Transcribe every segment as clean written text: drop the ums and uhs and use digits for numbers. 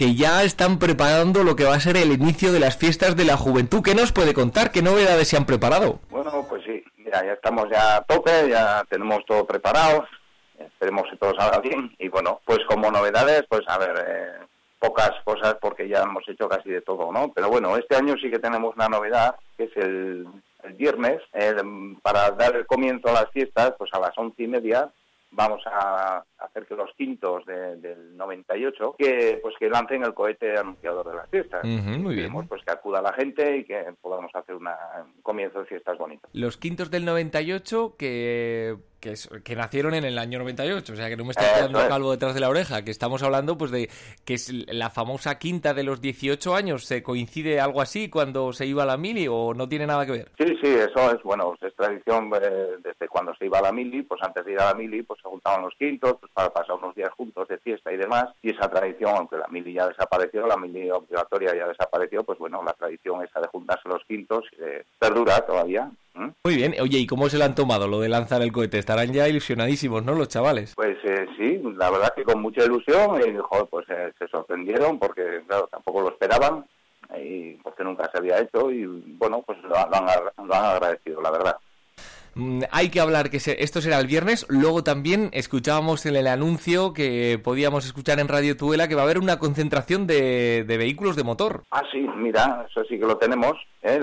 que ya están preparando lo que va a ser el inicio de las fiestas de la juventud. ¿Qué nos puede contar? ¿Qué novedades se han preparado? Bueno, pues sí, mira, ya estamos ya a tope, ya tenemos todo preparado, esperemos que todo salga bien. Y bueno, pues como novedades, pues a ver, pocas cosas porque ya hemos hecho casi de todo, ¿no? Pero bueno, este año sí que tenemos una novedad, que es el viernes, para dar el comienzo a las fiestas, pues a las 11:30, vamos a hacer que los quintos del 98 que lancen el cohete anunciador de las fiestas. Muy bien. Pues que acuda la gente y que podamos hacer un comienzo de fiestas bonito. Los quintos del 98 que nacieron en el año 98, o sea que no me estoy quedando calvo detrás de la oreja, que estamos hablando pues de que es la famosa quinta de los 18 años. ¿Se coincide algo así cuando se iba a la mili o no tiene nada que ver? Sí, eso es, bueno, es tradición desde cuando se iba a la mili, pues antes de ir a la mili pues se juntaban los quintos pues para pasar unos días juntos de fiesta y demás, y esa tradición, aunque la mili ya desapareció, la mili obligatoria ya desapareció, pues bueno, la tradición esa de juntarse los quintos perdura todavía. Muy bien. Oye, ¿y cómo se lo han tomado lo de lanzar el cohete? Estarán ya ilusionadísimos, ¿no, los chavales? Pues sí, la verdad que con mucha ilusión, y joder, pues se sorprendieron porque, claro, tampoco lo esperaban, y porque nunca se había hecho, y bueno, pues lo han agradecido, la verdad. Hay que hablar que esto será el viernes. Luego también escuchábamos en el anuncio que podíamos escuchar en Radio Tudela que va a haber una concentración de vehículos de motor. Ah, sí, mira, eso sí que lo tenemos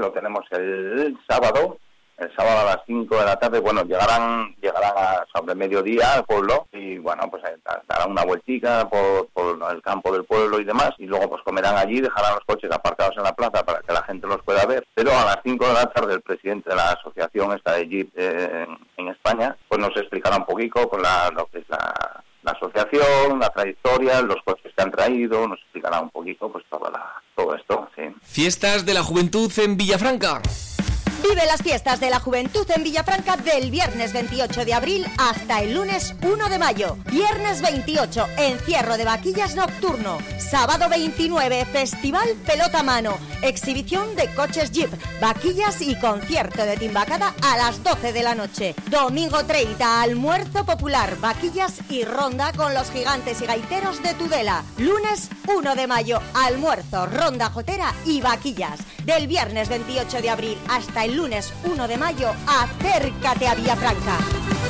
el sábado a las 5 de la tarde. Bueno, llegarán a sobre mediodía al pueblo y bueno, pues darán una vueltica por el campo del pueblo y demás, y luego pues comerán allí, dejarán los coches aparcados en la plaza para que la gente los pueda ver, pero a las 5 de la tarde el presidente de la asociación esta de Jeep en España pues nos explicará un poquito con lo que es la asociación, la trayectoria, los coches que han traído, nos explicará un poquito pues todo esto, sí. Fiestas de la Juventud en Villafranca. Vive las fiestas de la juventud en Villafranca del viernes 28 de abril hasta el lunes 1 de mayo. Viernes 28, encierro de vaquillas nocturno. Sábado 29, festival pelota mano. Exhibición de coches Jeep, vaquillas y concierto de timbacada a las 12 de la noche. Domingo 30, almuerzo popular, vaquillas y ronda con los gigantes y gaiteros de Tudela. Lunes 1 de mayo, almuerzo, ronda jotera y vaquillas. Del viernes 28 de abril hasta el lunes 1 de mayo, acércate a Villafranca.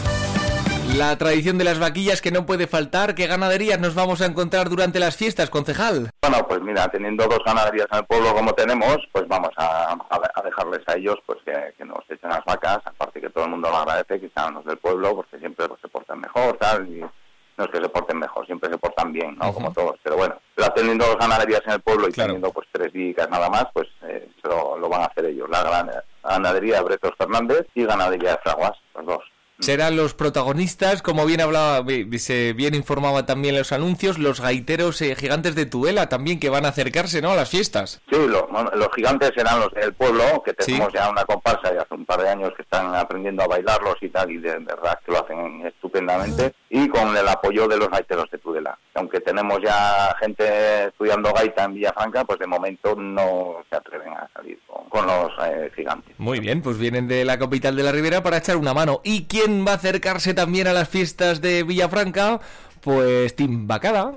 La tradición de las vaquillas que no puede faltar. ¿Qué ganaderías nos vamos a encontrar durante las fiestas, concejal? Bueno, pues mira, teniendo 2 ganaderías en el pueblo como tenemos, pues vamos a dejarles a ellos pues que nos echen las vacas, aparte que todo el mundo lo agradece, que sean los del pueblo, porque siempre pues, se portan mejor, tal, y no es que se porten mejor, siempre se portan bien, ¿no? Como todos, pero bueno, teniendo 2 ganaderías en el pueblo y teniendo pues 3 vicas nada más, pues lo van a hacer ellos, la ganadería de Bretos Fernández y ganadería de Fraguas, los 2. Serán los protagonistas, como bien informaba también los anuncios, los gaiteros gigantes de Tudela también, que van a acercarse, ¿no?, a las fiestas. Sí, los gigantes serán los del pueblo, que tenemos ya una comparsa y hace un par de años que están aprendiendo a bailarlos y tal, y de verdad que lo hacen estupendamente, y con el apoyo de los gaiteros de Tudela. Aunque tenemos ya gente estudiando gaita en Villafranca, pues de momento no se atreven a salir con los gigantes. Muy bien, pues vienen de la capital de la Ribera para echar una mano. ¿Y quién va a acercarse también a las fiestas de Villafranca? Pues Timbacada.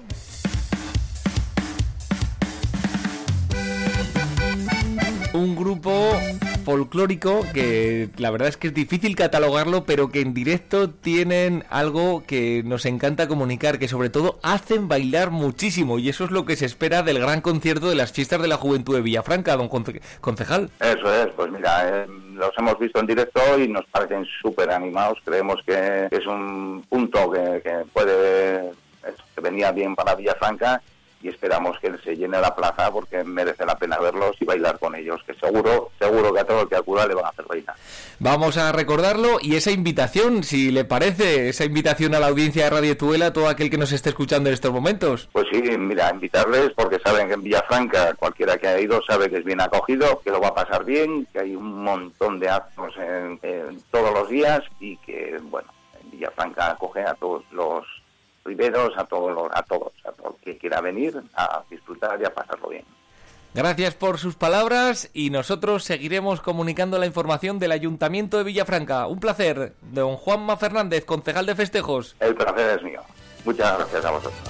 Un grupo folclórico que la verdad es que es difícil catalogarlo, pero que en directo tienen algo que nos encanta comunicar, que sobre todo hacen bailar muchísimo, y eso es lo que se espera del gran concierto de las fiestas de la juventud de Villafranca, don concejal. Eso es, pues mira, los hemos visto en directo y nos parecen súper animados. Creemos que es un punto que venía bien para Villafranca, y esperamos que se llene la plaza porque merece la pena verlos y bailar con ellos, que seguro que a todo el que acuda le van a hacer bailar. Vamos a recordarlo, y esa invitación, si le parece, esa invitación a la audiencia de Radio Tudela, todo aquel que nos esté escuchando en estos momentos. Pues sí, mira, invitarles porque saben que en Villafranca cualquiera que haya ido sabe que es bien acogido, que lo va a pasar bien, que hay un montón de actos en todos los días, y que, bueno, en Villafranca acoge a todos los riberos, a todo el que quiera venir a disfrutar y a pasarlo bien. Gracias por sus palabras, y nosotros seguiremos comunicando la información del Ayuntamiento de Villafranca. Un placer, don Juanma Fernández, concejal de festejos. El placer es mío. Muchas gracias a vosotros.